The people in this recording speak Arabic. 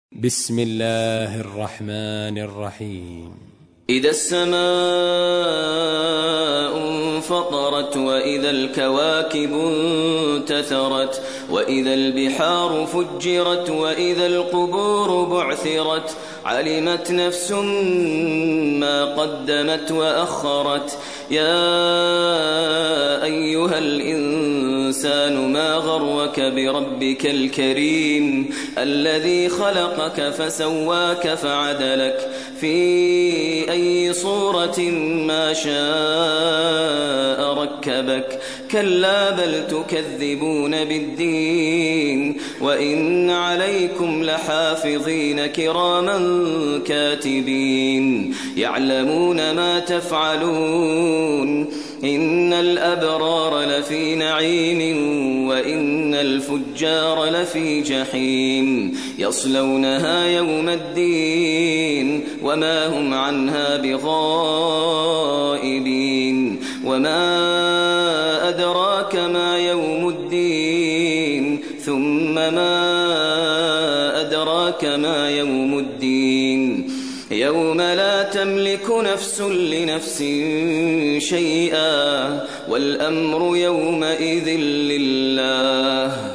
بسم الله الرحمن الرحيم. إذا السماء انفطرت وإذا الكواكب انتثرت وإذا البحار فجرت وإذا القبور بعثرت علمت نفس ما قدمت وأخرت. يا أيها الإنسان ما غرك بربك الكريم الذي خلقك فسواك فعدلك في أي صورة ما شاء ركبك. كلا بل تكذبون بالدين وإن عليكم لحافظين كراما كاتبين يعلمون ما تفعلون. إن الأبرار لفي نعيم وإن الفجار لفي جحيم يصلونها يوم الدين وما هم عنها بغائبين. وما أدراك ما يوم الدين ثم ما أدراك ما يوم الدين يوم لا تملك نفس لنفس شيئا والأمر يومئذ لله.